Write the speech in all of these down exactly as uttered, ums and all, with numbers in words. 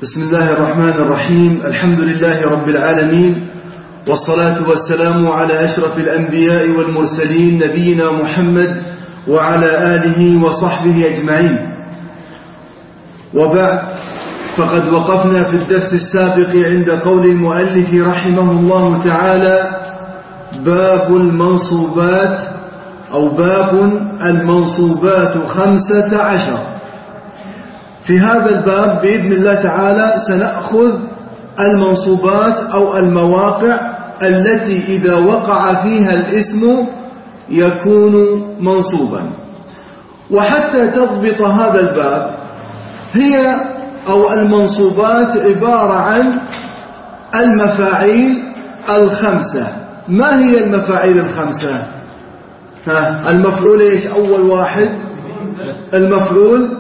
بسم الله الرحمن الرحيم. الحمد لله رب العالمين، والصلاة والسلام على أشرف الأنبياء والمرسلين نبينا محمد وعلى آله وصحبه أجمعين. وبعد، فقد وقفنا في الدرس السابق عند قول المؤلف رحمه الله تعالى: باب المنصوبات أو باب المنصوبات خمسة عشر. في هذا الباب بإذن الله تعالى سنأخذ المنصوبات أو المواقع التي إذا وقع فيها الاسم يكون منصوبا. وحتى تضبط هذا الباب، هي أو المنصوبات عبارة عن المفاعيل الخمسة. ما هي المفاعيل الخمسة؟ ها، المفعول إيش؟ أول واحد المفعول،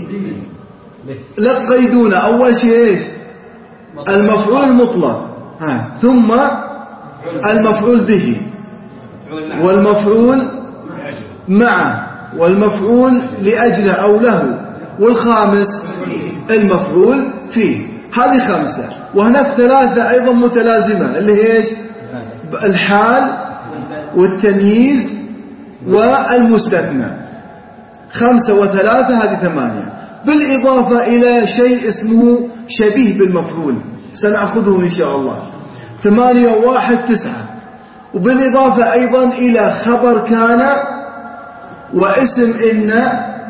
لا تقيدون، أول شيء إيش؟ المفعول المطلق، ها. ثم المفعول به، والمفعول معه، والمفعول لأجله أو له، والخامس المفعول فيه. هذه خمسة. وهناك ثلاثة أيضا متلازمة، اللي هي إيش؟ الحال والتمييز والمستثنى. خمسة وثلاثة، هذه ثمانية، بالإضافة إلى شيء اسمه شبيه بالمفعول، سنأخذه إن شاء الله. ثمانية وواحد تسعة. وبالإضافة أيضا إلى خبر كان واسم إن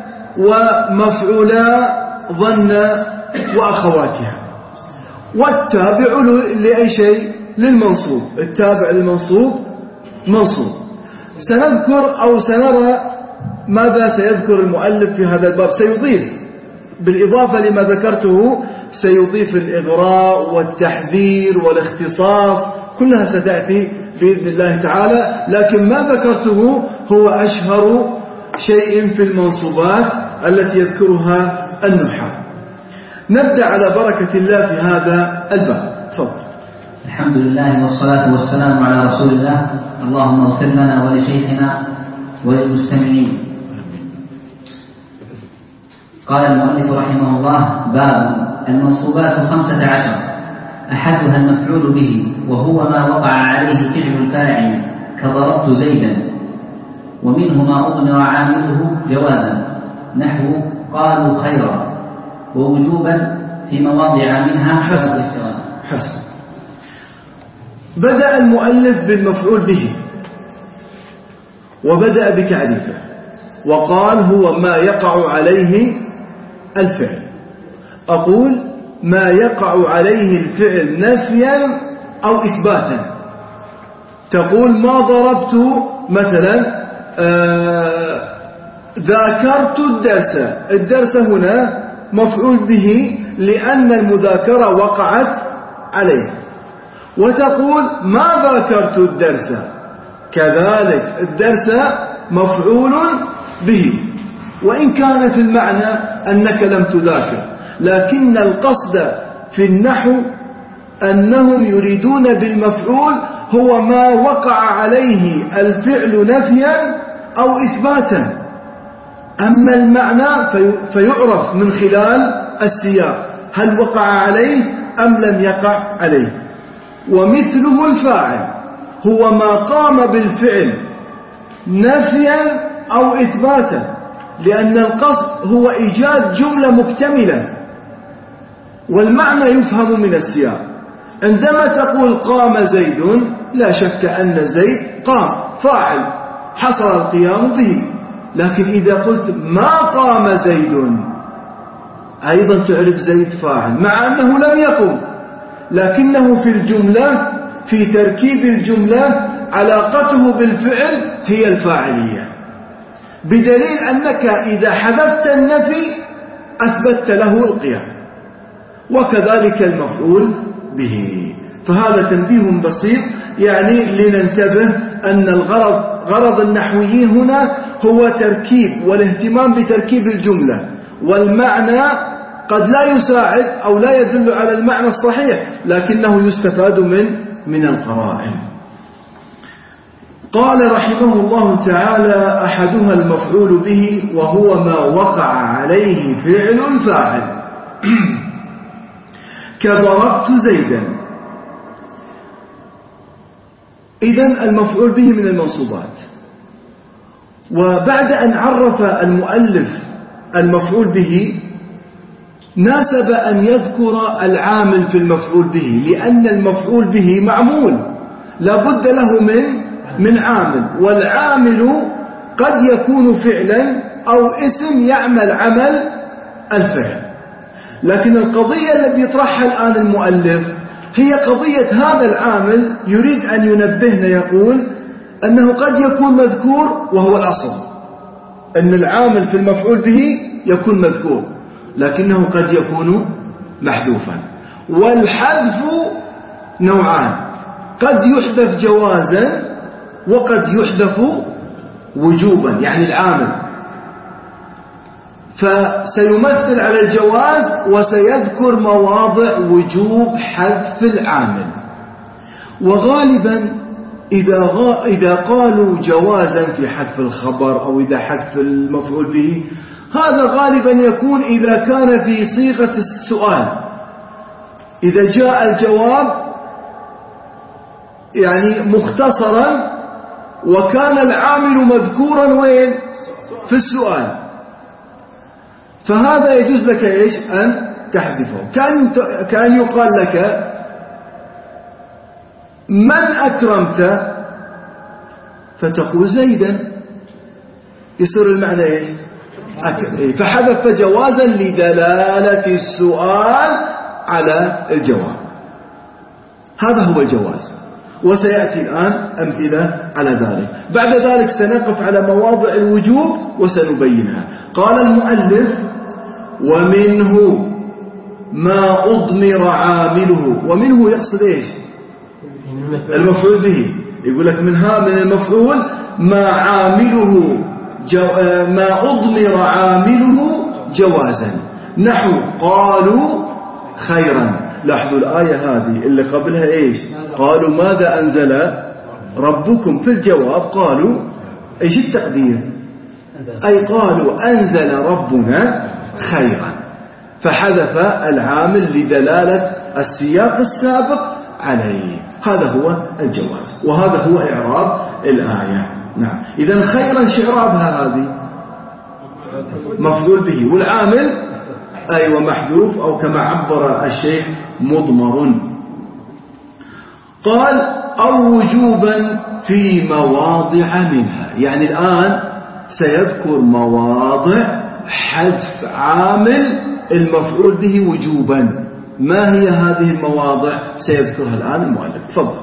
ومفعولا ظن وأخواتها. والتابع لأي شيء؟ للمنصوب. التابع للمنصوب منصوب. سنذكر أو سنرى ماذا سيذكر المؤلف في هذا الباب. سيضيف بالإضافة لما ذكرته، سيضيف الإغراء والتحذير والاختصاص، كلها ستأتي بإذن الله تعالى. لكن ما ذكرته هو أشهر شيء في المنصوبات التي يذكرها النحاة. نبدأ على بركة الله في هذا الباب. تفضل. الحمد لله والصلاة والسلام على رسول الله. اللهم اغفر لنا ولشيخنا وللمستمعين. قال المؤلف رحمه الله: باب المنصوبات خمسة عشر. أحدها المفعول به، وهو ما وقع عليه فعل الفاعل كضربت زيدا، ومنه ما أضمر عامله جوازا، نحو قالوا خيرا، ووجوبا في مواضع منها حسب حسب. بدأ المؤلف بالمفعول به، وبدأ بتعريفه، وقال هو ما يقع عليه الفعل. أقول ما يقع عليه الفعل نفيا أو إثباتا. تقول ما ضربت مثلا آه ذاكرت الدرس. الدرس هنا مفعول به لأن المذاكرة وقعت عليه. وتقول ما ذاكرت الدرس، كذلك الدرس مفعول به، وإن كان في المعنى أنك لم تذاكر، لكن القصد في النحو أنهم يريدون بالمفعول هو ما وقع عليه الفعل نفيا أو إثباتا. أما المعنى فيعرف من خلال السياق، هل وقع عليه أم لم يقع عليه. ومثله الفاعل هو ما قام بالفعل نفيا أو إثباتا، لأن القصد هو إيجاد جملة مكتملة، والمعنى يفهم من السياق. عندما تقول قام زيد، لا شك أن زيد قام فاعل، حصل القيام به. لكن إذا قلت ما قام زيد، أيضا تعرف زيد فاعل، مع أنه لم يقم، لكنه في الجملة، في تركيب الجملة، علاقته بالفعل هي الفاعلية، بدليل أنك إذا حذفت النفي أثبتت له القيام، وكذلك المفعول به. فهذا تنبيه بسيط، يعني لننتبه أن الغرض غرض النحويين هنا هو تركيب والاهتمام بتركيب الجملة، والمعنى قد لا يساعد أو لا يدل على المعنى الصحيح، لكنه يستفاد من من القرائن. قال رحمه الله تعالى: أحدها المفعول به، وهو ما وقع عليه فعل الفاعل. كضربت زيدا. إذن المفعول به من المنصوبات. وبعد أن عرف المؤلف المفعول به ناسب أن يذكر العامل في المفعول به، لأن المفعول به معمول لا بد له من من عامل، والعامل قد يكون فعلا أو اسم يعمل عمل الفعل. لكن القضية التي يطرحها الآن المؤلف هي قضية هذا العامل، يريد أن ينبهنا يقول أنه قد يكون مذكور وهو الأصل، أن العامل في المفعول به يكون مذكور لكنه قد يكون محذوفا. والحذف نوعان، قد يحذف جوازا وقد يحذف وجوبا، يعني العامل فسيمثل على الجواز وسيذكر مواضع وجوب حذف العامل. وغالبا إذا, غا إذا قالوا جوازا في حذف الخبر أو إذا حذف المفعول به، هذا غالبا يكون إذا كان في صيغة السؤال، إذا جاء الجواب يعني مختصرا وكان العامل مذكورا وين في السؤال، فهذا يجوز لك إيش أن تحذفه. كان كان يقال لك من أكرمت فتقول زيدا، يصير المعنى إيش أكرم، فحذف جوازا لدلالة السؤال على الجواب. هذا هو الجواز، وسيأتي الآن أمثلة على ذلك. بعد ذلك سنقف على مواضع الوجوب وسنبينها. قال المؤلف ومنه ما أضمر عامله. ومنه يقصد إيش المفعول به، يقول لك منها من المفعول ما عامله جو... ما أضمر عامله جوازا، نحو قالوا خيرا. لاحظوا الآية هذه اللي قبلها إيش، قالوا ماذا أنزل ربكم، في الجواب قالوا إيش التقدير، أي قالوا أنزل ربنا خيرا، فحذف العامل لدلالة السياق السابق عليه. هذا هو الجواز، وهذا هو إعراب الآية. نعم، إذن خيرا شعرابها هذه مفعول به، والعامل أيوة محذوف، أو كما عبر الشيخ مضمر. قال أو وجوبا في مواضع منها، يعني الآن سيذكر مواضع حذف عامل المفعول به وجوبا. ما هي هذه المواضع؟ سيذكرها الآن المؤلف. تفضل.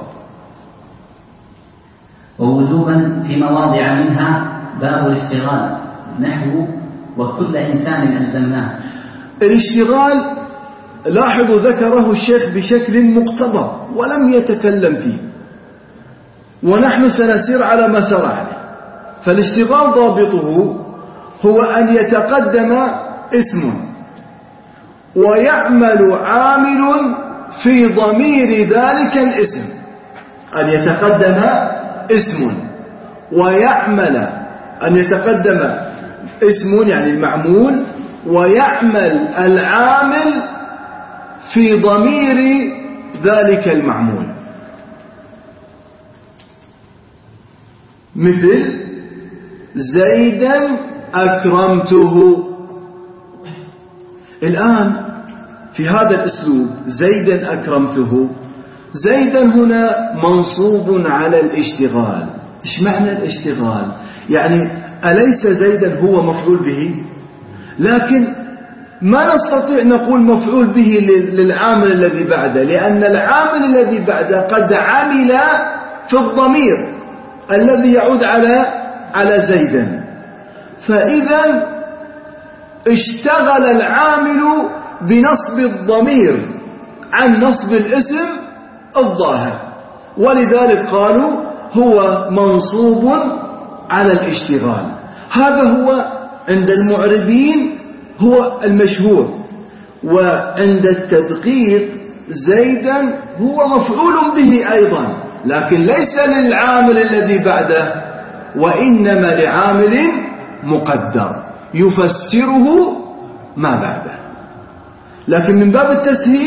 ووجوبا في مواضع منها باب الاشتغال، نحو وكل إنسان ألزمناه. الاشتغال لاحظوا ذكره الشيخ بشكل مقتضب ولم يتكلم فيه، ونحن سنسير على ما سار عليه. فالاشتغال ضابطه هو أن يتقدم اسم ويعمل عامل في ضمير ذلك الاسم، أن يتقدم اسم ويعمل، أن يتقدم اسم يعني المعمول ويعمل العامل في ضمير ذلك المعمول. مثل زيدا أكرمته. الآن في هذا الأسلوب زيدا أكرمته، زيدا هنا منصوب على الاشتغال. إيش معنى الاشتغال؟ يعني أليس زيدا هو مفعول به؟ لكن ما نستطيع نقول مفعول به للعامل الذي بعده، لأن العامل الذي بعده قد عمل في الضمير الذي يعود على على زيدا، فإذا اشتغل العامل بنصب الضمير عن نصب الاسم الظاهر، ولذلك قالوا هو منصوب على الاشتغال. هذا هو عند المعربين هو المشهور، وعند التدقيق زيدا هو مفعول به أيضا، لكن ليس للعامل الذي بعده، وإنما لعامل مقدر يفسره ما بعده. لكن من باب التسهيل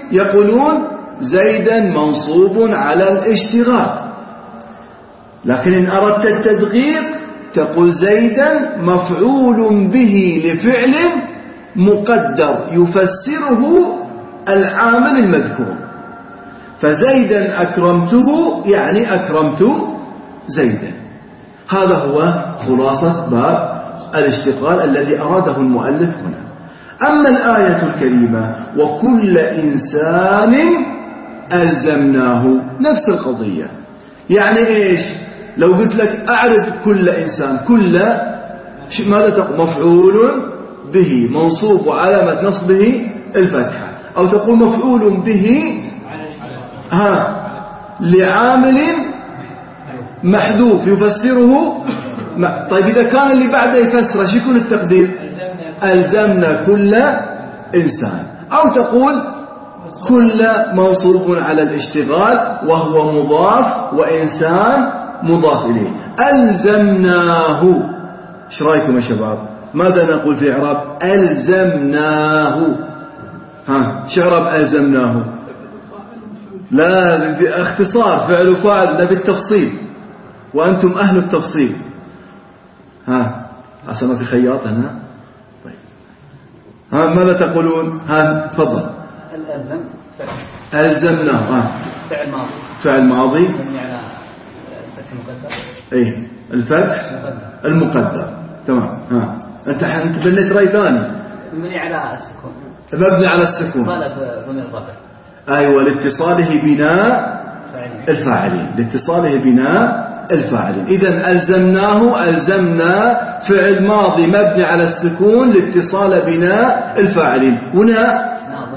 يقولون زيدا منصوب على الاشتغال، لكن إن أردت التدقيق تقول زيدا مفعول به لفعل مقدر يفسره العامل المذكور، فزيدا أكرمته يعني أكرمت زيدا. هذا هو خلاصة باب الاشتغال الذي أراده المؤلف هنا. أما الآية الكريمة وكل إنسان ألزمناه، نفس القضية. يعني إيش؟ لو قلت لك أعرف كل إنسان، كل ماذا تقول؟ مفعول به منصوب وعلامة نصبه الفتحة، أو تقول مفعول به ها لعامل محذوف يفسره. طيب إذا كان اللي بعده يفسره شو يكون التقدير؟ ألزمنا كل إنسان. أو تقول كل منصوب على الاشتغال وهو مضاف وإنسان مضاف إليه، ألزمناه. ايش رايكم يا شباب؟ ماذا نقول في إعراب ألزمناه؟ ها شعراب ألزمناه؟ لا، اختصار فعل وفاعل، لا بالتفصيل، وأنتم أهل التفصيل. ها أصلا في خياط هنا. طيب ها ماذا تقولون؟ ها تفضل. الألزم ألزمناه ها فعل ماضي، فعل ماضي مبني على الفتح المقدر. ايه الفتح المقدر. تمام. ها انت انت بنيت رأي ثاني. مبني على السكون. مبني على السكون. طالب ضمير الرفع. ايوه لاتصاله بناء الفاعلين، لاتصاله بناء الفاعلين. إذن ألزمناه، ألزمنا فعل ماضي مبني على السكون لاتصال بناء الفاعلين. هنا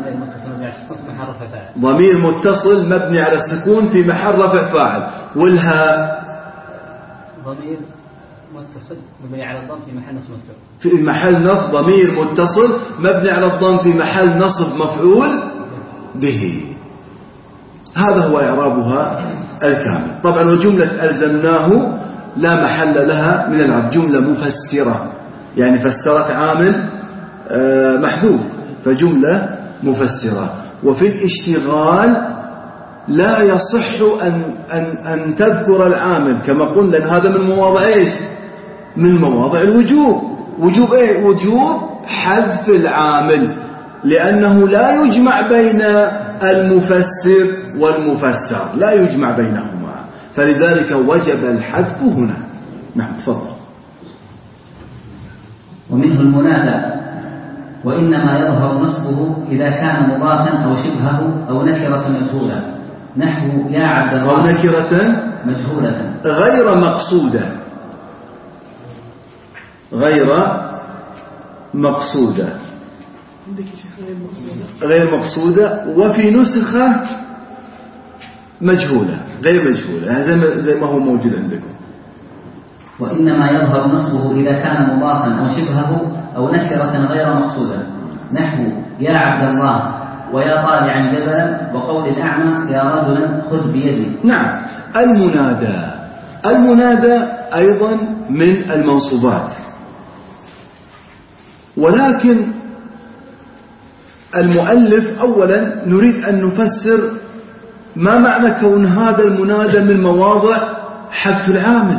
ضمير متصل مبني على السكون في محل رفع فاعل، والهاء ضمير متصل مبني على الضم في محل نصب مفعول، في محل نصب ضمير متصل مبني على الضم في محل نصب مفعول به. هذا هو إعرابها الكامل. طبعا وجملة ألزمناه لا محل لها من العرب، جملة مفسرة، يعني فسرت عامل محذوف، فجملة مفسرة. وفي الاشتغال لا يصح أن, أن, أن تذكر العامل كما قلنا، لأن هذا من مواضع إيش؟ من مواضع الوجوب. وجوب إيه؟ وجوب حذف العامل، لأنه لا يجمع بين المفسر والمفسر، لا يجمع بينهما، فلذلك وجب الحذف هنا. نعم تفضل. ومنه المنادى، وإنما يظهر نصبه إذا كان مضافا أو شبهه أو نكرة مجهولة، نحو يا عبد الله، أو نكرة مجهولة غير مقصودة، غير مقصودة غير مقصودة وفي نسخة مجهولة غير مجهولة، يعني زي, زي ما هو موجود عندكم. وإنما يظهر نصبه إذا كان مضافا أو شبهه أو نكرة غير مقصودة، نحو يا عبد الله ويا طالعا جبلا، وقول الأعمى يا رجلا خذ بيدي. نعم. المنادى، المنادى أيضا من المنصوبات، ولكن المؤلف أولا نريد أن نفسر ما معنى كون هذا المنادى من مواضع حذف العامل.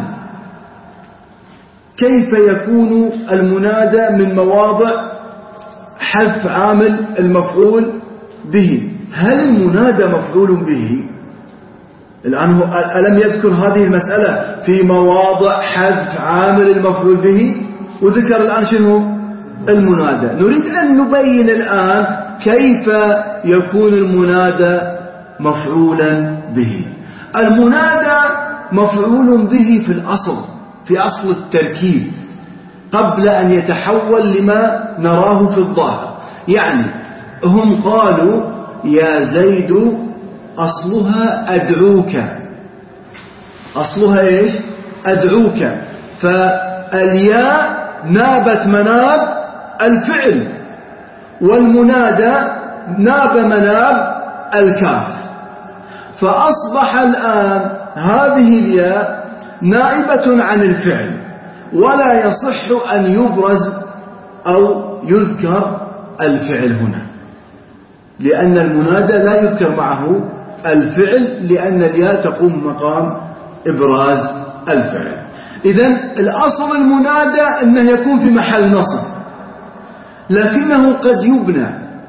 كيف يكون المنادى من مواضع حذف عامل المفعول به؟ هل المنادى مفعول به؟ الآن هو ألم يذكر هذه المسألة في مواضع حذف عامل المفعول به، وذكر الآن شنو؟ المنادى. نريد أن نبين الآن كيف يكون المنادى مفعولا به. المنادى مفعول به في الأصل، في أصل التركيب، قبل أن يتحول لما نراه في الظاهر. يعني هم قالوا يا زيد، أصلها أدعوك، أصلها إيش؟ أدعوك، فالياء نابت مناب الفعل، والمنادى ناب مناب الكاف، فأصبح الآن هذه الياء نائبة عن الفعل، ولا يصح أن يبرز أو يذكر الفعل هنا. لأن المنادى لا يذكر معه الفعل، لأن الياء تقوم مقام إبراز الفعل. إذن الأصل المنادى أنه يكون في محل نصب، لكنه قد يبنى،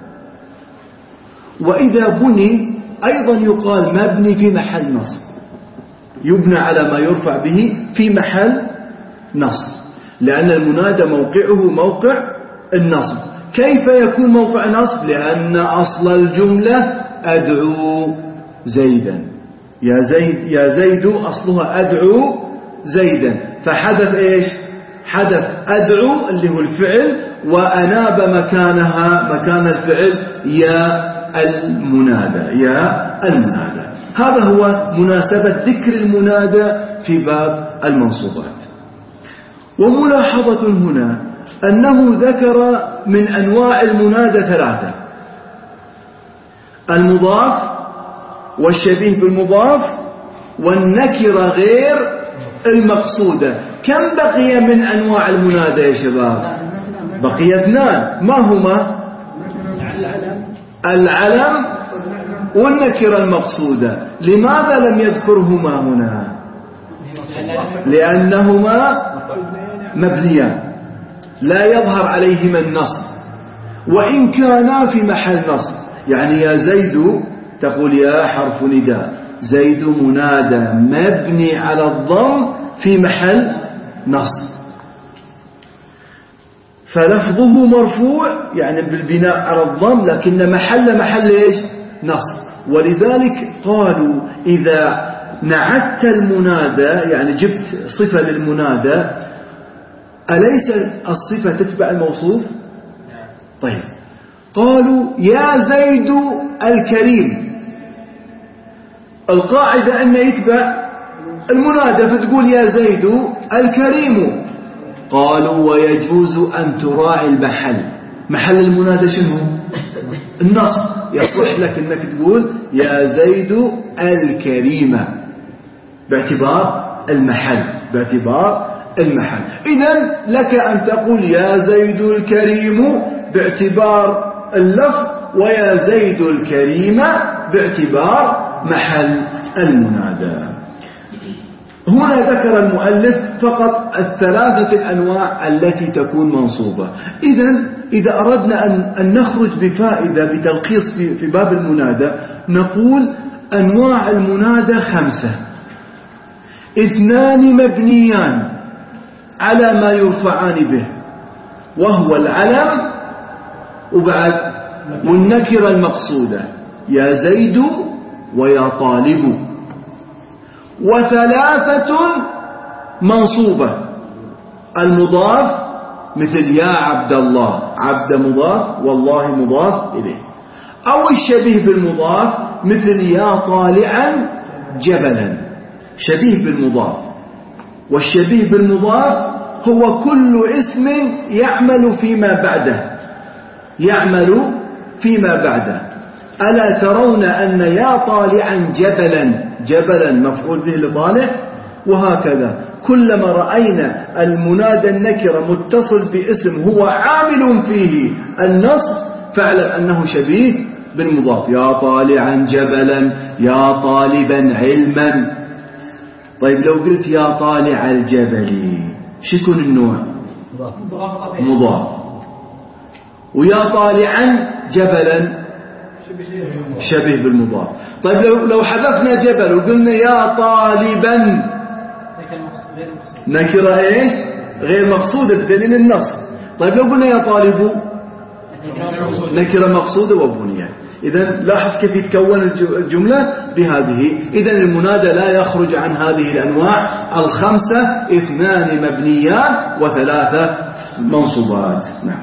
وإذا بني أيضا يقال مبني في محل نصب، يبنى على ما يرفع به في محل نصب، لأن المنادى موقعه موقع النصب. كيف يكون موقع نصب؟ لأن أصل الجملة أدعو زيدا، يا زيد يا زيد أصلها أدعو زيدا، فحدث إيش؟ حدث أدعو اللي هو الفعل، وأناب مكانها مكان الفعل يا المنادى يا المنادى. هذا هو مناسبة ذكر المنادى في باب المنصوبات. وملاحظة هنا أنه ذكر من أنواع المنادى ثلاثة: المضاف والشبيه بالمضاف والنكرة غير المقصودة. كم بقي من أنواع المنادى يا شباب؟ بقي اثنان، ما هما؟ العلم والنكرة المقصودة. لماذا لم يذكرهما هنا؟ لأنهما مبنيان لا يظهر عليهما النصب، وإن كانا في محل نصب. يعني يا زيد تقول يا حرف نداء، زيد منادى مبني على الضم في محل نصب، فلفظه مرفوع يعني بالبناء على الضم، لكن محل محل إيش؟ نصب. ولذلك قالوا إذا نعت المنادى، يعني جبت صفة للمنادى، أليس الصفة تتبع الموصوف؟ طيب، قالوا يا زيد الكريم، القاعدة أن يتبع المنادى، فتقول يا زيد الكريم. قالوا ويجوز أن تراعي المحل، محل المنادى شنو؟ النصب. يصلح لك أنك تقول يا زيد الكريم باعتبار المحل، باعتبار المحل. إذن لك أن تقول يا زيد الكريم باعتبار اللفظ، ويا زيد الكريم باعتبار محل المنادى. هنا ذكر المؤلف فقط الثلاثة الأنواع التي تكون منصوبة. إذن إذا أردنا أن, أن نخرج بفائدة بتلخيص في, في باب المنادى، نقول أنواع المنادى خمسة: اثنان مبنيان على ما يرفعان به، وهو العلم وبعد والنكرة المقصودة يا زيد ويا طالب، وثلاثة منصوبة: المضاف مثل يا عبد الله، عبد مضاف والله مضاف إليه، أو الشبيه بالمضاف مثل يا طالعا جبلا، شبيه بالمضاف. والشبيه بالمضاف هو كل اسم يعمل فيما بعده، يعمل فيما بعده. ألا ترون أن يا طالعا جبلا، جبلا مفعول به لطالع، وهكذا كلما رأينا المنادى النكرة متصل باسم هو عامل فيه النصب، فاعلم أنه شبيه بالمضاف. يا طالعا جبلا، يا طالبا علما. طيب لو قلت يا طالع الجبل، شو يكون النوع؟ مضاف. ويا طالعا جبلا شبيه بالمضاف. طيب لو لو حذفنا جبل وقلنا يا طالبا، نكرة ايش؟ غير مقصودة بدليل النص. طيب لو قلنا يا طالب، نكرة مقصودة وبنية. إذن لاحظ كيف يتكون الجملة بهذه. إذن المنادى لا يخرج عن هذه الأنواع الخمسة: اثنان مبنيان وثلاثة منصوبات. نعم.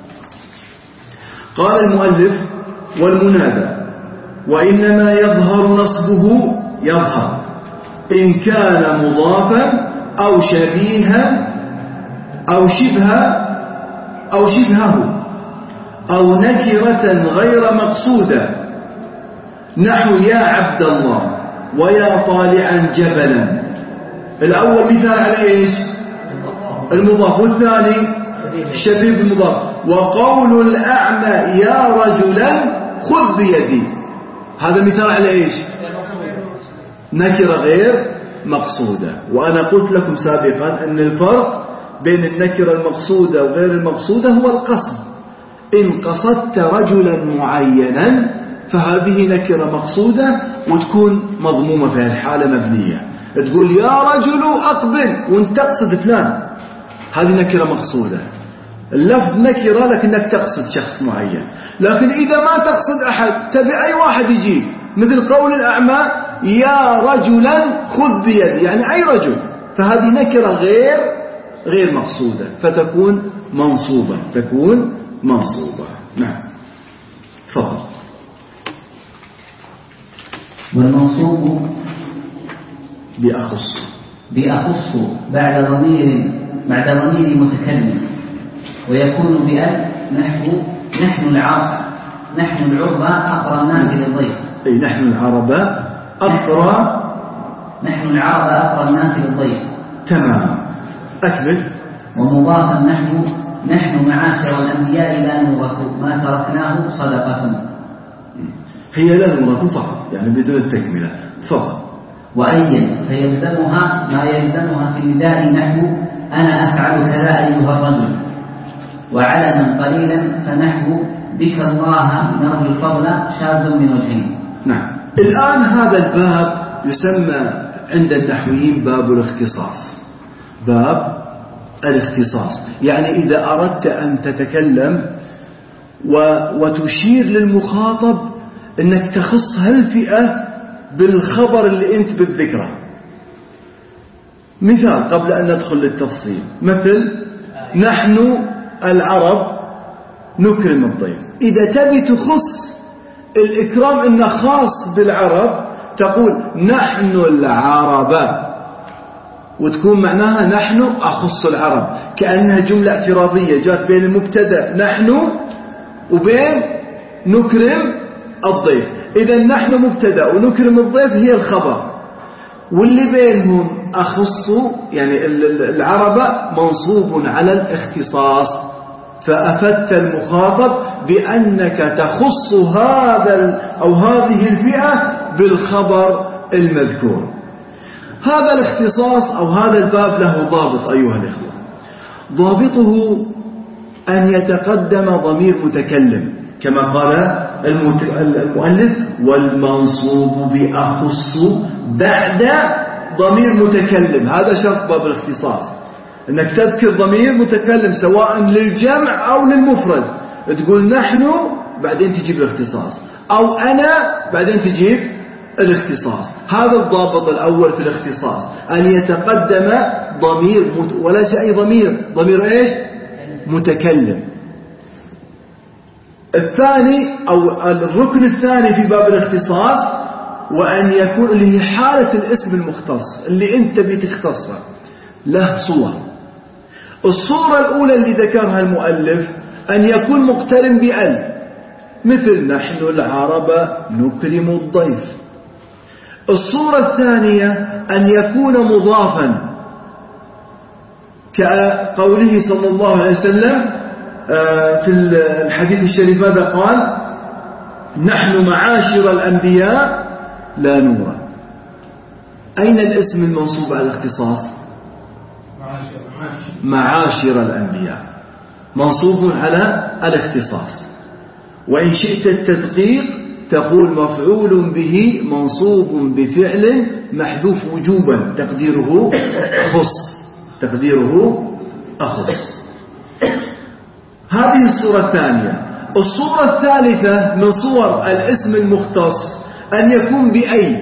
قال المؤلف: والمنادى وإنما يظهر نصبه، يظهر إن كان مضافا أو شبيها أو شبها أو شبهه أو نكرة غير مقصودة، نحو يا عبد الله ويا طالعا جبلا. الأول مثال على إيش؟ المضاف، والثاني شبيه بالمضاف. وقول الأعمى يا رجلا خذ بيدي. هذا مثال على إيش؟ نكرة غير مقصودة. وأنا قلت لكم سابقا أن الفرق بين النكرة المقصودة وغير المقصودة هو القصد. إن قصدت رجلا معينا فهذه نكرة مقصودة وتكون مضمومة في الحالة مبنية. تقول يا رجل أقبل وانت تقصد فلان، هذه نكرة مقصودة. اللفظ نكرة لكنك تقصد شخص معين. لكن إذا ما تقصد أحد تبي أي واحد يجي، مثل قول الأعمى يا رجلا خذ بيدي، يعني أي رجل، فهذه نكرة غير غير مقصودة فتكون منصوبة تكون منصوبة. نعم تفضل. والمنصوب بأخص بأخص بعد ضمير بعد ضمير متكلم، ويكون بأل نحو نحن العرب نحن العربة أقرى الناس للضيف. أي نحن العرب أقرى نحن العرب أقرى الناس للضيف. تمام أكمل. ومضافا نحن نحن معاشر الأنبياء لا نورث ما تركناه صدقة. هي لا نورث فقط يعني بدون التكملة. تفضل. وأيا فيلزمها ما يلزمها في النداء نحو أنا أفعل كذا أيها الرجل. وعلما قليلا فنحو بك الله نرجو الفضل شاذ من وجهين. نعم. الآن هذا الباب يسمى عند النحويين باب الاختصاص. باب الاختصاص يعني إذا أردت أن تتكلم وتشير للمخاطب أنك تخص هالفئة بالخبر اللي أنت بالذكره. مثال قبل أن ندخل للتفصيل، مثل نحن العرب نكرم الضيف. إذا تبي تخص الإكرام إنه خاص بالعرب تقول نحن العرب، وتكون معناها نحن أخص العرب، كأنها جملة اعتراضية جاءت بين المبتدأ نحن وبين نكرم الضيف. إذا نحن مبتدأ ونكرم الضيف هي الخبر، واللي بينهم أخص يعني العرب منصوب على الاختصاص، فأفدت المخاطب بأنك تخص هذا أو هذه الفئة بالخبر المذكور. هذا الاختصاص أو هذا الباب له ضابط أيها الإخوة. ضابطه أن يتقدم ضمير متكلم كما قال المؤلف والمنصوب بأخص بعد ضمير متكلم. هذا شرط باب الاختصاص، أنك تذكر ضمير متكلم سواء للجمع أو للمفرد. تقول نحن بعدين تجيب الاختصاص، أو أنا بعدين تجيب الاختصاص. هذا الضابط الأول في الاختصاص، أن يتقدم ضمير مت... وليس أي ضمير، ضمير إيش؟ متكلم. الثاني أو الركن الثاني في باب الاختصاص وأن يكون اللي هي حالة الاسم المختص اللي أنت بتختصه له صور. الصورة الأولى اللي ذكرها المؤلف أن يكون مقترن بأل، مثل نحن العرب نكرم الضيف. الصورة الثانية أن يكون مضافا كقوله صلى الله عليه وسلم في الحديث الشريف هذا قال نحن معاشر الأنبياء لا نورث. أين الاسم المنصوب على الاختصاص؟ معاشر الأنبياء منصوب على الاختصاص. وإن شئت التدقيق تقول مفعول به منصوب بفعل محذوف وجوبا تقديره أخص تقديره أخص. هذه الصورة الثانية. الصورة الثالثة من صور الاسم المختص أن يكون بأي،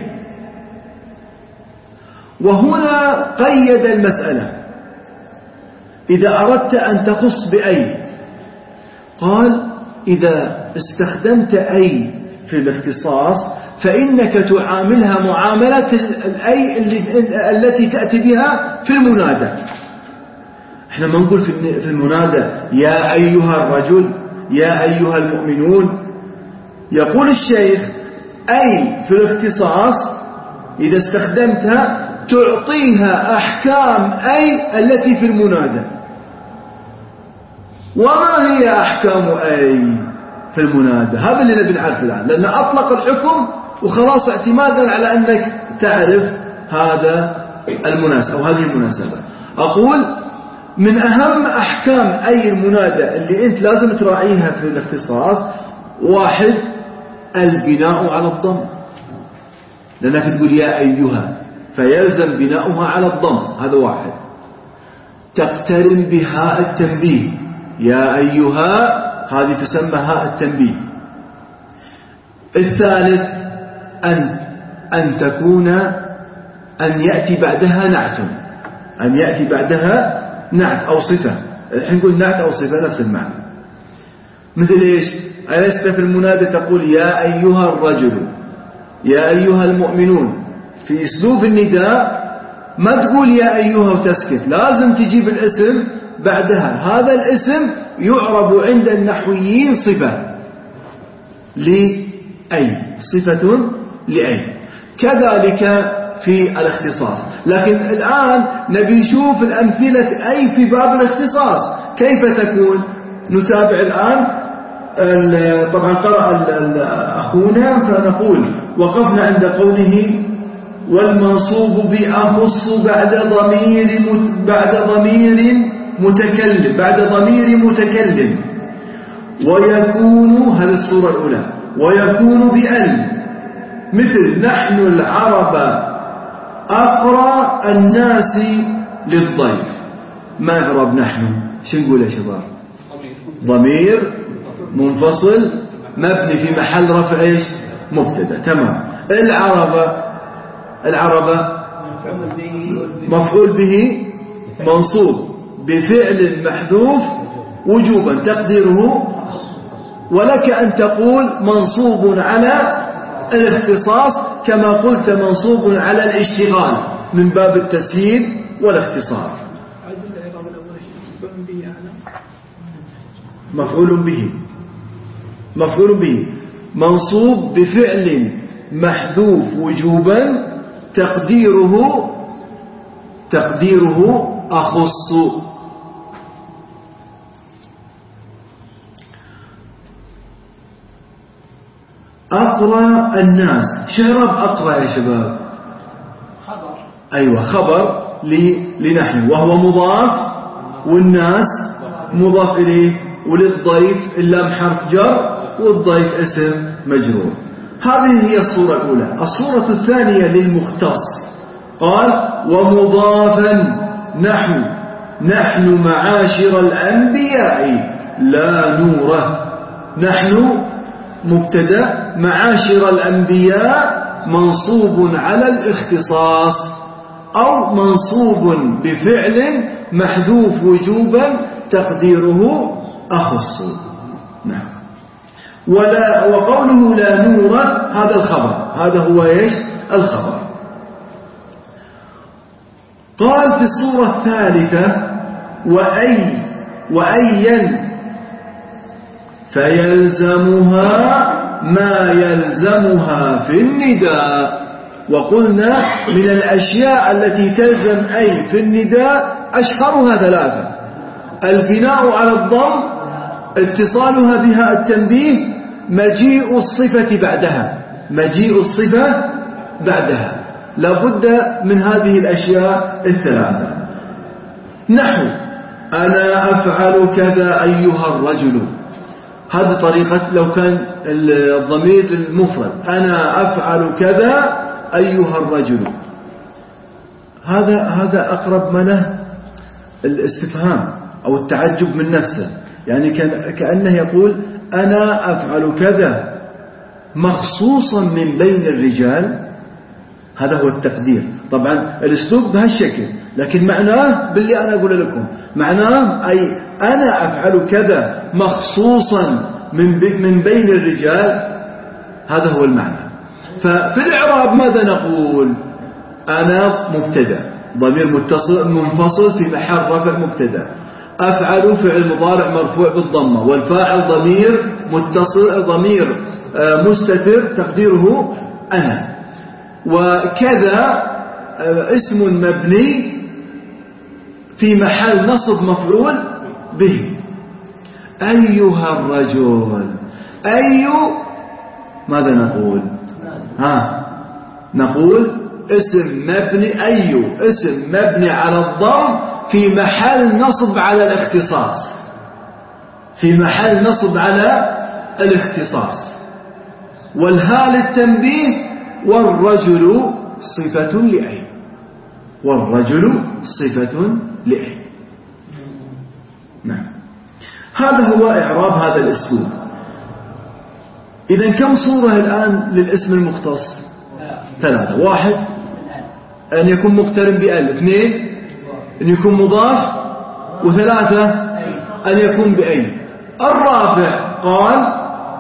وهنا قيد المسألة. إذا أردت أن تخص بأي قال إذا استخدمت أي في الاختصاص فإنك تعاملها معاملة الأي التي تأتي بها في المنادى. احنا ما نقول في المنادى يا أيها الرجل يا أيها المؤمنون. يقول الشيخ أي في الاختصاص إذا استخدمتها تعطيها أحكام أي التي في المنادى. وما هي أحكام أي؟ في المنادى. هذا اللي نبي نعرفه الآن، لأن أطلق الحكم وخلاص اعتمادا على أنك تعرف هذا المناسبة أو هذه المناسبة. أقول من أهم أحكام أي المنادى اللي أنت لازم تراعيها في الاختصاص، واحد البناء على الضم، لأنك تقول يا أيها فيلزم بناؤها على الضم، هذا واحد. تقترن بهاء التنبيه، يا أيها هذه تسمى هاء التنبيه. الثالث أن أن تكون أن يأتي بعدها نعت، أن يأتي بعدها نعت أو صفة. الحين نقول نعت أو صفة نفس المعنى. مثل إيش؟ ألست في المنادى تقول يا أيها الرجل، يا أيها المؤمنون. في أسلوب النداء ما تقول يا أيها وتسكت، لازم تجيب الاسم بعدها. هذا الاسم يعرب عند النحويين صفة لأي، صفة لأي. كذلك في الاختصاص. لكن الآن نبي نشوف الأمثلة أي في باب الاختصاص كيف تكون. نتابع الآن. طبعا قرأ أخونا، فنقول وقفنا عند قوله والمنصوب بأخص بعد ضمير بعد ضمير متكلم بعد ضمير متكلم ويكون، هذه الصورة الأولى، ويكون بأل، مثل نحن العرب أقرى الناس للضيف. ما يعرب نحن؟ شو نقول يا شباب؟ ضمير منفصل مبني في محل رفع ايش؟ مبتدا. تمام. العرب العرب مفعول به منصوب بفعل محذوف وجوبا تقديره، ولك أن تقول منصوب على الاختصاص كما قلت منصوب على الاشتغال من باب التسهيل والاختصار. مفعول به مفعول به منصوب بفعل محذوف وجوبا تقديره تقديره أخص. أقرى الناس، شعرب أقرى يا شباب؟ خبر. أيوة خبر لنحن، وهو مضاف، والناس مضاف إليه، وللضيف اللام حرف جر، والضيف اسم مجرور. هذه هي الصورة الأولى. الصورة الثانية للمختص، قال ومضافا نحو نحن معاشر الأنبياء لا نوره. نحن مبتدأ، معاشر الأنبياء منصوب على الاختصاص أو منصوب بفعل محذوف وجوبا تقديره أخص. نعم. ولا وقوله لا نور هذا الخبر، هذا هو ايش؟ الخبر. قال في الصورة الثالثة وأي وأيا فيلزمها ما يلزمها في النداء. وقلنا من الأشياء التي تلزم أي في النداء أشهرها ثلاثة: البناء على الضم، اتصالها بها التنبيه، مجيء الصفة بعدها مجيء الصفة بعدها لابد من هذه الأشياء الثلاثة. نحو أنا أفعل كذا أيها الرجل، هذه طريقة لو كان الضمير المفرد، أنا أفعل كذا أيها الرجل، هذا هذا أقرب ما له الاستفهام أو التعجب من نفسه، يعني كأنه يقول أنا أفعل كذا مخصوصا من بين الرجال. هذا هو التقدير. طبعا الأسلوب بهالشكل، لكن معناه باللي أنا أقول لكم، معناه أي أنا أفعل كذا مخصوصا من من بين الرجال، هذا هو المعنى. ففي الإعراب ماذا نقول؟ أنا مبتدأ ضمير متصل منفصل في محل رفع مبتدأ، أفعل فعل مضارع مرفوع بالضمة، والفاعل ضمير متصل ضمير مستتر تقديره أنا، وكذا اسم مبني في محل نصب مفعول به. أيها الرجل، أي ماذا نقول؟ ها نقول اسم مبني، أي اسم مبني على الضم في محل نصب على الاختصاص، في محل نصب على الاختصاص. والهاء للتنبيه، والرجل صفة لأي، والرجل صفة لأي. نعم، هذا هو إعراب هذا الأسلوب. إذن كم صورة الآن للاسم المختص؟ ثلاثة. واحد أن يكون مقترن بأل، اثنين أن يكون مضاف، وثلاثة أن يكون بأي. الرابع قال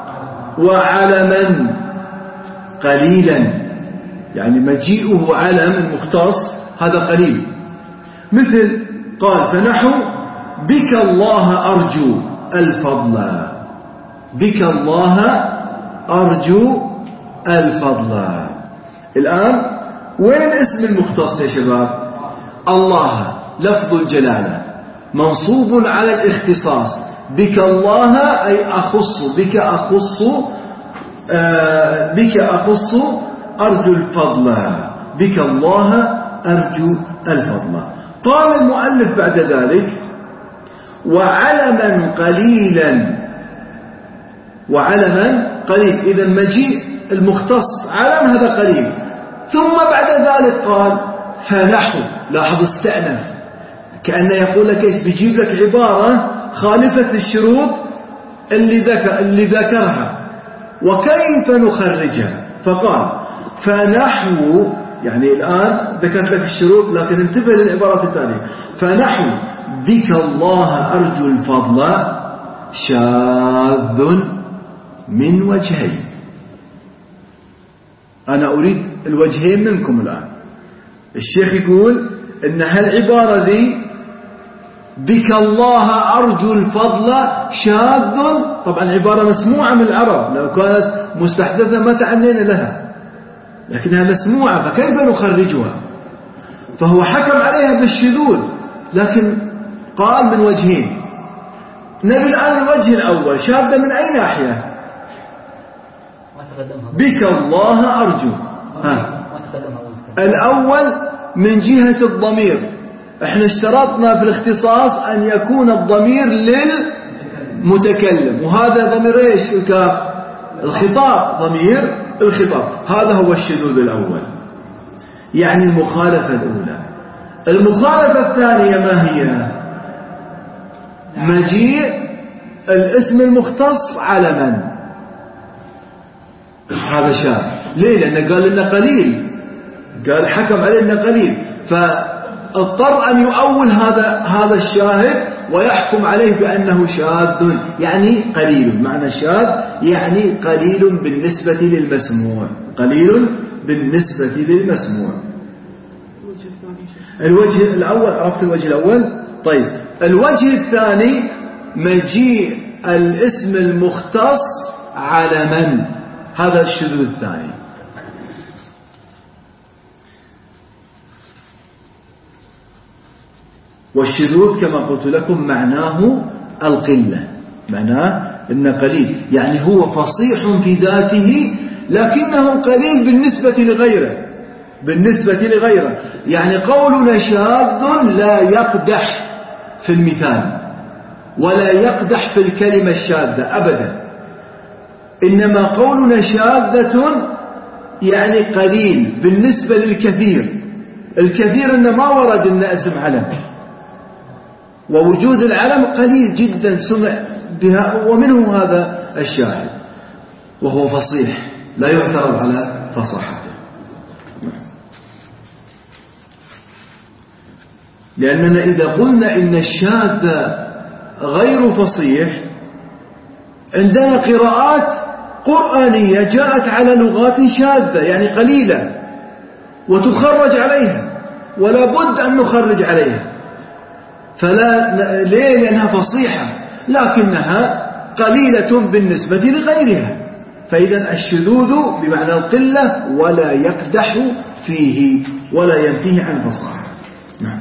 وعلما قليلا، يعني مجيئه علم المختص هذا قليل. مثل قال فنحو بك الله أرجو الفضل، بك الله أرجو الفضل. الآن وين الاسم المختص يا شباب؟ الله لفظ الجلالة منصوب على الاختصاص، بك الله أي أخص، بك أخص آه بك أخص أرجو الفضل، بك الله أرجو الفضل. قال المؤلف بعد ذلك وعلما قليلا، وعلما قليل. إذا مجيء المختص علم هذا قليل. ثم بعد ذلك قال فنحو، لاحظ استأنف، كأنه يقول لك ايش، بيجيب لك عبارة خالفة للشروط اللي ذكر اللي ذكرها، وكيف نخرجها. فقال فنحو، يعني الآن ذكرت لك الشروط، لكن انتبه للعبارة التالية، فنحو بك الله أرجو الفضل شاذ من وجهين. أنا أريد الوجهين منكم الآن. الشيخ يقول إن هالعبارة ذي بك الله أرجو الفضل شاذ، طبعا عبارة مسموعة من العرب، لو كانت مستحدثة ما تعنينا لها، لكنها مسموعة، فكيف نخرجها؟ فهو حكم عليها بالشذوذ، لكن قال من وجهين. نبي الآن الوجه الأول شاذة من أي ناحية؟ بك الله أرجو. ها. الأول من جهة الضمير، احنا اشترطنا في الاختصاص أن يكون الضمير للمتكلم، وهذا ضمير ايش؟ الكاف، الخطاب، ضمير الخطاب. هذا هو الشذوذ الأول، يعني المخالفة الأولى. المخالفة الثانية ما هي؟ مجيء الاسم المختص علما، هذا شاذ. ليه؟ لأنه قال لنا قليل، قال حكم علينا قليل، فاضطر أن يؤول هذا هذا الشاهد ويحكم عليه بأنه شاذ، يعني قليل. معنى شاذ يعني قليل بالنسبة للمسموع، قليل بالنسبة للمسموع. الوجه الأول، عرفت الوجه الأول؟ طيب الوجه الثاني مجيء الاسم المختص علما، هذا الشذوذ الثاني. والشذوذ كما قلت لكم معناه القلة، معناه إنه قليل، يعني هو فصيح في ذاته لكنه قليل بالنسبة لغيره، بالنسبة لغيره. يعني قولنا شاذ لا يقدح في المثال ولا يقدح في الكلمة الشاذة أبدا، إنما قولنا شاذة يعني قليل بالنسبة للكثير. الكثير إنه ما ورد إن اسم علم، ووجود العلم قليل جدا سمع بها، ومنه هذا الشاهد، وهو فصيح لا يعترض على فصاحته. لأننا إذا قلنا إن الشاذ غير فصيح، عندنا قراءات قرآنية جاءت على لغات شاذة يعني قليلة وتخرج عليها، ولا بد أن نخرج عليها. فلا ليه؟ لأنها فصيحة لكنها قليلة بالنسبة لغيرها. فإذا الشذوذ بمعنى القلة ولا يقدح فيه ولا ينفيه عن الفصاحة. نعم،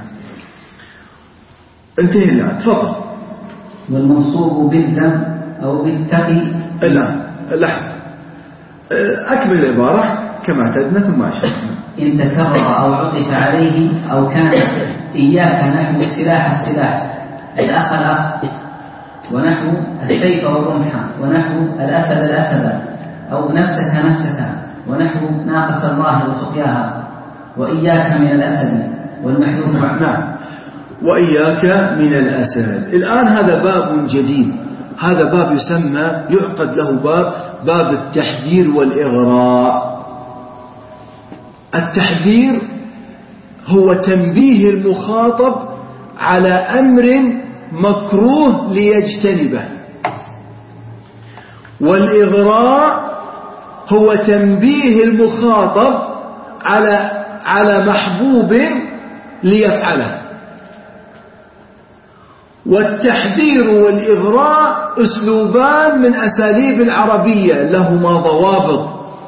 انتهينا. تفضل. والمنصوب بالزم أو بالتقي. الآن لحظة، أكمل العبارة كما اعتدنا ثم أشرح. إن تكرر أو عطف عليه أو كان إياك نحو السلاح السلاح الأخ الأخ ونحو السيف والرمح ونحو الأسد الأسد أو نفسك نفسك ونحو ناقة الله وسقياها وإياك من الأسد والمحذوف. نعم، وإياك من الأسد. الآن هذا باب جديد، هذا باب يسمى يعقد له باب باب التحذير والإغراء. التحذير هو تنبيه المخاطب على أمر مكروه ليجتنبه، والإغراء هو تنبيه المخاطب على على محبوب ليفعله. والتحذير والإغراء أسلوبان من أساليب العربية لهما ضوابط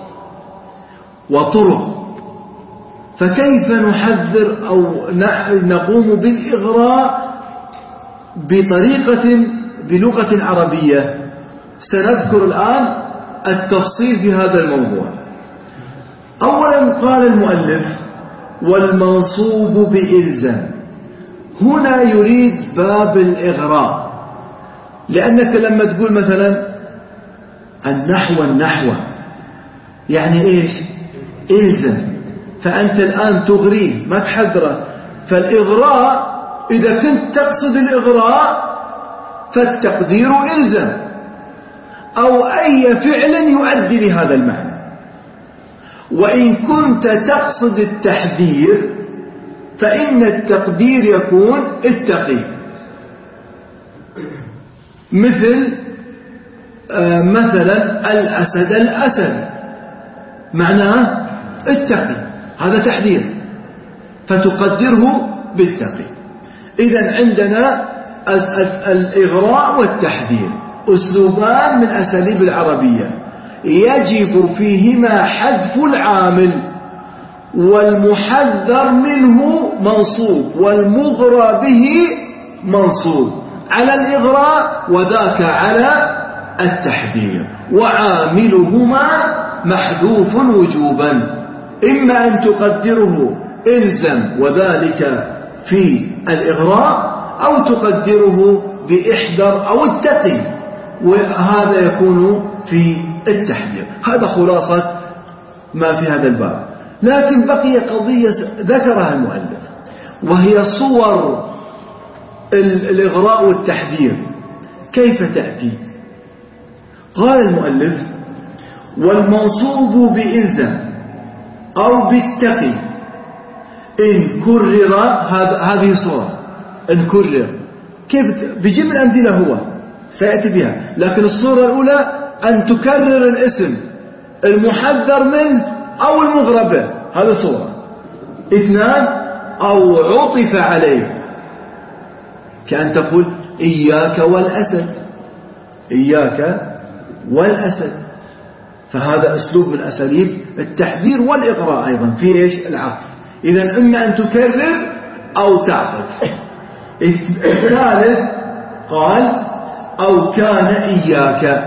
وطرق. فكيف نحذر أو نقوم بالإغراء بطريقة بلغة عربية؟ سنذكر الآن التفصيل في هذا الموضوع. أولا قال المؤلف والمنصوب بإلزام. هنا يريد باب الإغراء، لأنك لما تقول مثلا النحو النحو يعني إيش؟ إلزم، فأنت الآن تغريه ما تحذره. فالإغراء إذا كنت تقصد الإغراء فالتقدير إلزم أو أي فعل يؤدي لهذا المعنى. وإن كنت تقصد التحذير فإن التقدير يكون اتقي. مثل آه مثلا الأسد الأسد معناه اتقي، هذا تحذير فتقدره بالتقي. إذن عندنا الإغراء والتحذير أسلوبان من أساليب العربية يجب فيهما حذف العامل، والمحذر منه منصوب والمغرى به منصوب على الإغراء وذاك على التحذير، وعاملهما محذوف وجوبا. إما أن تقدره إلزم وذلك في الإغراء، أو تقدره بإحذر أو اتقي وهذا يكون في التحذير. هذا خلاصة ما في هذا الباب. لكن بقي قضية ذكرها المؤلف وهي صور الإغراء والتحذير كيف تأتي. قال المؤلف والمنصوب بإلزم أو بالتقي إن كرر. هذه صورة إن كرر كيف بجيب الأمثلة هو سيأتي بها، لكن الصورة الأولى أن تكرر الاسم المحذر منه أو المغرى به، هذا صورة. اثنان أو عطف عليه، كأن تقول إياك والأسد، إياك والأسد، فهذا أسلوب من أساليب التحذير والإغراء أيضا في إيش؟ العطف. إذن إما أن تكرر أو تعطف. الثالث قال أو كان إياك،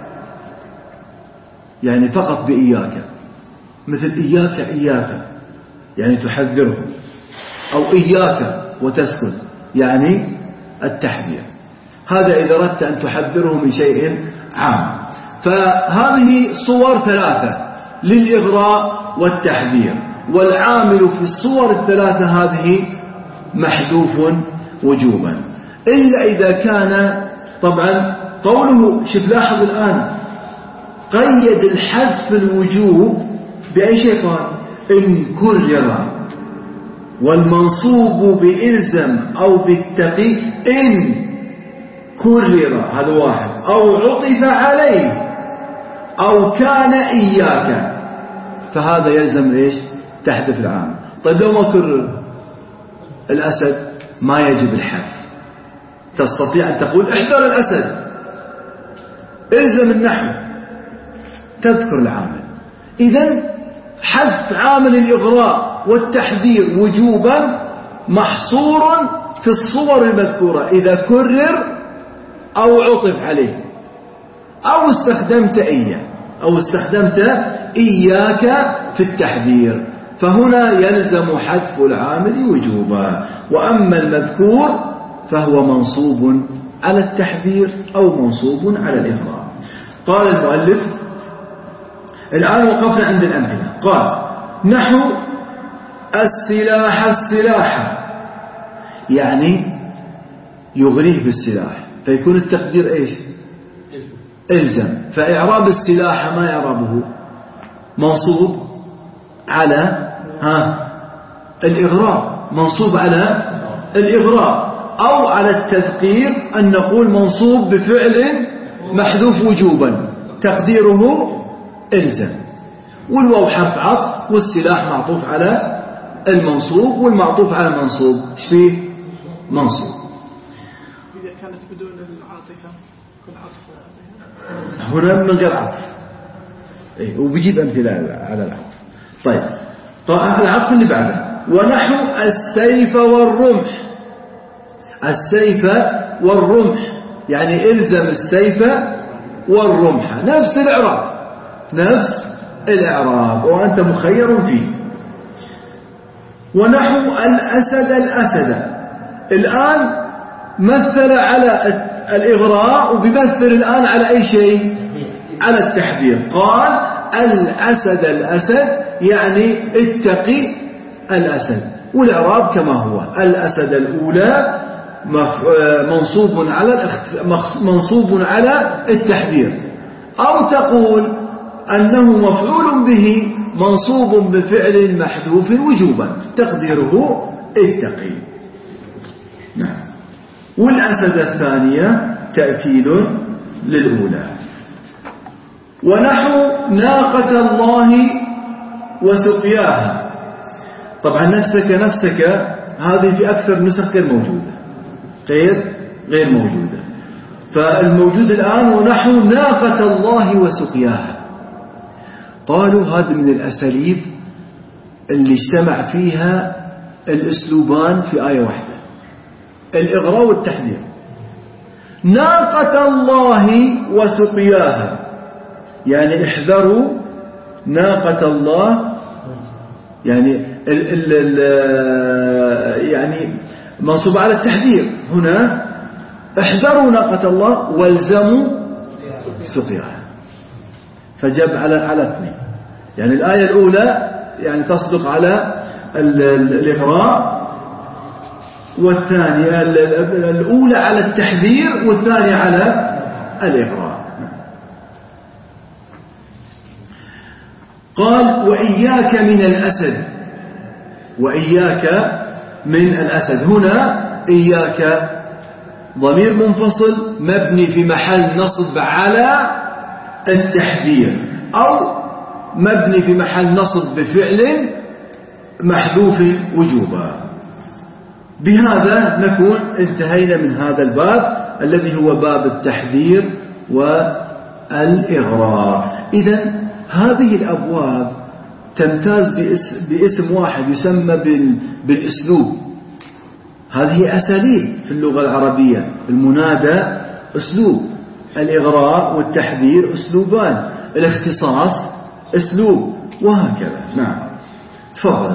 يعني فقط بإياك، مثل إياك إياك يعني تحذره، أو إياك وتسكت يعني التحذير. هذا إذا أردت أن تحذره من شيء عام. فهذه صور ثلاثة للإغراء والتحذير، والعامل في الصور الثلاثة هذه محذوف وجوبا، إلا إذا كان طبعا قوله. شوف لاحظ الآن قيد الحذف الوجوب بأي شيء؟ قال إن كرر، والمنصوب بإلزم أو بالتقي إن كرر، هذا واحد، أو عطف عليه أو كان إياك، فهذا يلزم إيش؟ تحذف العام. طيب لو ما كرر الأسد ما يجب الحذف، تستطيع أن تقول احذر الأسد، إلزم النحو، تذكر العامل. إذن حذف عامل الإغراء والتحذير وجوبا محصور في الصور المذكورة إذا كرر أو عطف عليه. أو استخدمت إياه أو استخدمت إياك في التحذير، فهنا يلزم حذف العامل وجوبا. وأما المذكور فهو منصوب على التحذير أو منصوب على الإغراء. قال المؤلف الآن وقفنا عند الأمثلة. قال نحو السلاح السلاح، يعني يغريه بالسلاح، فيكون التقدير إيش؟ إلزم. فإعراب السلاح ما يعربه؟ منصوب على ها الإغراء، منصوب على الإغراء، أو على التذكير أن نقول منصوب بفعل محذوف وجوبا تقديره إلزم. والواو حرف عطف، والسلاح معطوف على المنصوب، والمعطوف على المنصوب ايش فيه؟ منصوب. إذا كانت بدون العاطفة كل عطف هنا من غير عطف، إيه، وبيجيب أمثلة على العطف. طيب العطف اللي بعده ونحو السيف والرمح. السيف والرمح يعني إلزم السيف والرمح، نفس الإعراب نفس الإعراب وأنت مخير فيه. ونحو الأسد الأسد، الآن مثل على الإغراء وبيمثل الآن على أي شيء؟ على التحذير. قال الأسد الأسد يعني اتقي الأسد، والإعراب كما هو الأسد الأولى منصوب على منصوب على التحذير، أو تقول أنه مفعول به منصوب بفعل محذوف وجوبا تقديره اتقي. نعم. والأسد الثانية تأكيد للأولى. ونحو ناقة الله وسقياها، طبعا نفسك نفسك هذه في أكثر نسخ غير موجودة، غير غير موجودة. فالموجود الآن ونحو ناقة الله وسقياها. قالوا هذا من الأساليب اللي اجتمع فيها الأسلوبان في آية واحدة، الإغراء والتحذير. ناقة الله وسقياها يعني احذروا ناقة الله، يعني ال ال ال يعني منصوب على التحذير. هنا احذروا ناقة الله والزموا سقياها، فجب على على اثنين. يعني الآية الأولى يعني تصدق على الإغراء، والثانية الأولى على التحذير والثانية على الإغراء. قال وإياك من الأسد، وإياك من الأسد. هنا إياك ضمير منفصل مبني في محل نصب على التحذير، أو مبني في محل نصب بفعل محذوف وجوبا. بهذا نكون انتهينا من هذا الباب الذي هو باب التحذير والإغراء. إذن هذه الأبواب تمتاز باسم واحد يسمى بالأسلوب. هذه أساليب في اللغة العربية، المنادى أسلوب، الإغراء والتحذير أسلوبان، الاختصاص أسلوب، وهكذا. نعم تفضل.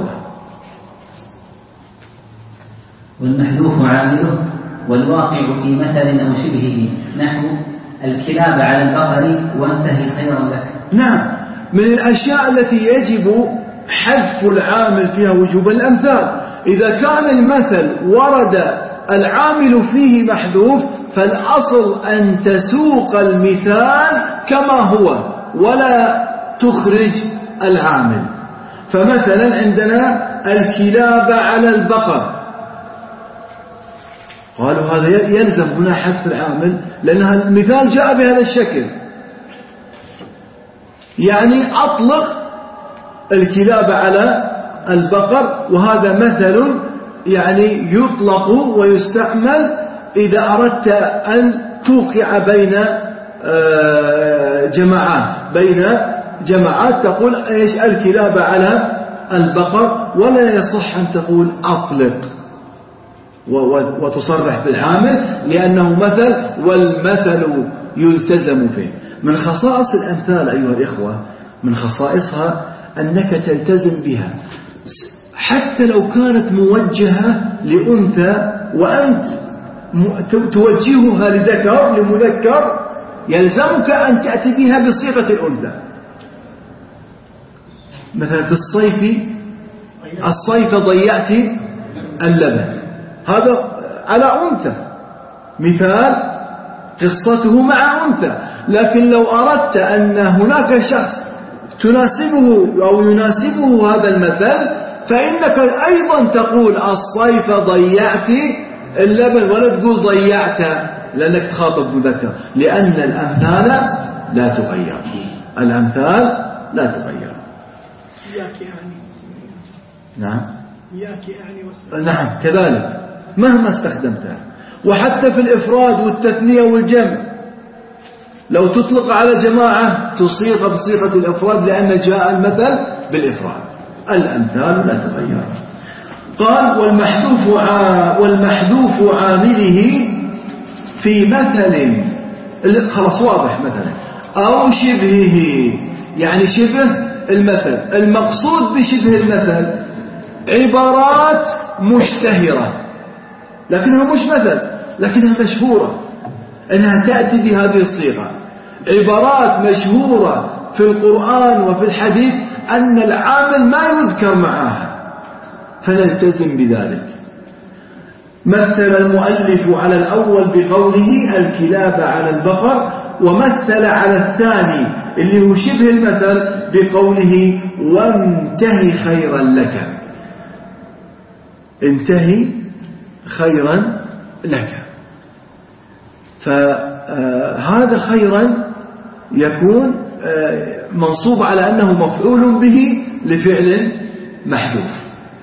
والمحذوف عامله والواقع في مثل أو شبهه، نحو الكلاب على البقر وانتهي خيرا لك. نعم، من الأشياء التي يجب حذف العامل فيها وجوب الأمثال. إذا كان المثل ورد العامل فيه محذوف فالأصل أن تسوق المثال كما هو ولا تخرج العامل. فمثلا عندنا الكلاب على البقر، قالوا هذا يلزم هنا حذف العامل لأن المثال جاء بهذا الشكل، يعني أطلق الكلاب على البقر، وهذا مثل يعني يطلق ويستعمل إذا أردت أن توقع بين جماعات بين جماعات تقول إيش الكلاب على البقر، ولا يصح أن تقول أطلق وتصرح بالعامل لأنه مثل والمثل يلتزم فيه. من خصائص الأمثال أيها الإخوة، من خصائصها أنك تلتزم بها حتى لو كانت موجهة لأنثى وأنت توجهها لذكر لمذكر، يلزمك أن تأتي بها بصيغة الأنثى. مثلا في الصيف الصيف ضيعت اللبن، هذا على أنثى، مثال قصته مع أنثى. لكن لو أردت أن هناك شخص تناسبه أو يناسبه هذا المثل، فإنك أيضا تقول الصيف ضيعت اللبن، ولا تقول ضيعت لأنك تخاطب مذكر، لأن الأمثال لا تغير، الأمثال لا تغير. إياك يعني. نعم. إياك يعني واسمع. نعم كذلك مهما استخدمتها. وحتى في الإفراد والتثنية والجمع، لو تطلق على جماعة تصيغ بصيغة الإفراد لأن جاء المثل بالإفراد. الأمثال لا تغير. قال والمحذوف والمحذوف عامله في مثل، خلاص واضح، مثلا أو شبهه، يعني شبه المثل. المقصود بشبه المثل عبارات مشتهرة لكنها مش مثل، لكنها مشهورة، أنها تأتي بهذه الصيغة. عبارات مشهورة في القرآن وفي الحديث أن العامل ما يذكر معها، فنلتزم بذلك. مثل المؤلف على الأول بقوله الكلاب على البقر، ومثل على الثاني اللي هو شبه المثل بقوله وانتهي خيرا لك. انتهي خيرا لك، فهذا خيرا يكون منصوب على أنه مفعول به لفعل محذوف.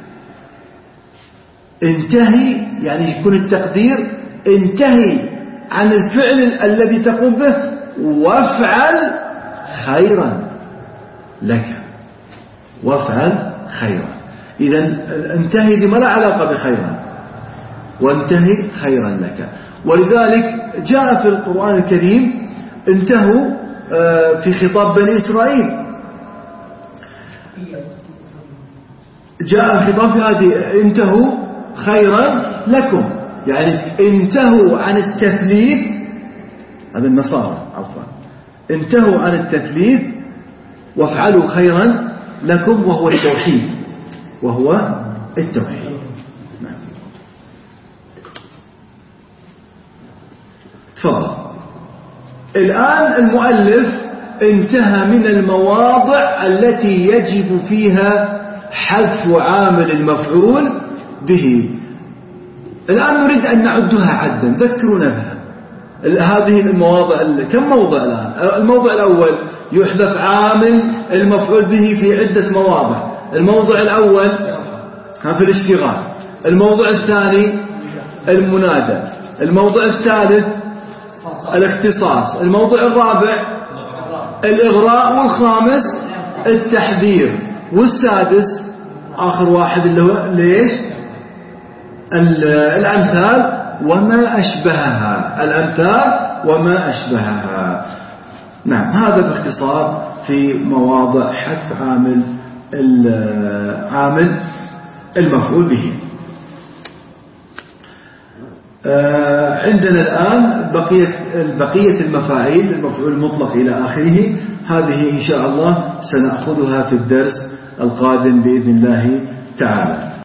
انتهي يعني يكون التقدير انتهي عن الفعل الذي تقوم به وافعل خيرا لك، وافعل خيرا. إذن انتهي دي ما لا علاقة بخيرا، وانتهي خيرا لك. ولذلك جاء في القرآن الكريم انتهوا في خطاب بني إسرائيل، جاء خطاب هذه انتهوا خيرا لكم، يعني انتهوا عن التثليث، هذا النصارى عفوا، انتهوا عن التثليث وافعلوا خيرا لكم، وهو التوحيد، وهو التوحيد. تفضل. الآن المؤلف انتهى من المواضع التي يجب فيها حذف عامل المفعول به. الآن نريد أن نعدها عدا، ذكرونا بها. هذه المواضع كم موضع الآن؟ الموضع الأول يحذف عامل المفعول به في عدة مواضع. الموضع الأول في الاشتغال، الموضع الثاني المنادى، الموضع الثالث الاختصاص، الموضع الرابع الإغراء، والخامس التحذير، والسادس آخر واحد اللي هو ليش الأمثال وما أشبهها، الأمثال وما أشبهها. نعم، هذا باختصار في مواضع حذف عامل عامل المفعول به. عندنا الآن بقية بقية المفاعيل، المفعول المطلق إلى آخره. هذه إن شاء الله سنأخذها في الدرس القادم بإذن الله تعالى.